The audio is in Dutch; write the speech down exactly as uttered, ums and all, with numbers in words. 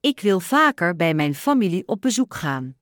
Ik wil vaker bij mijn familie op bezoek gaan.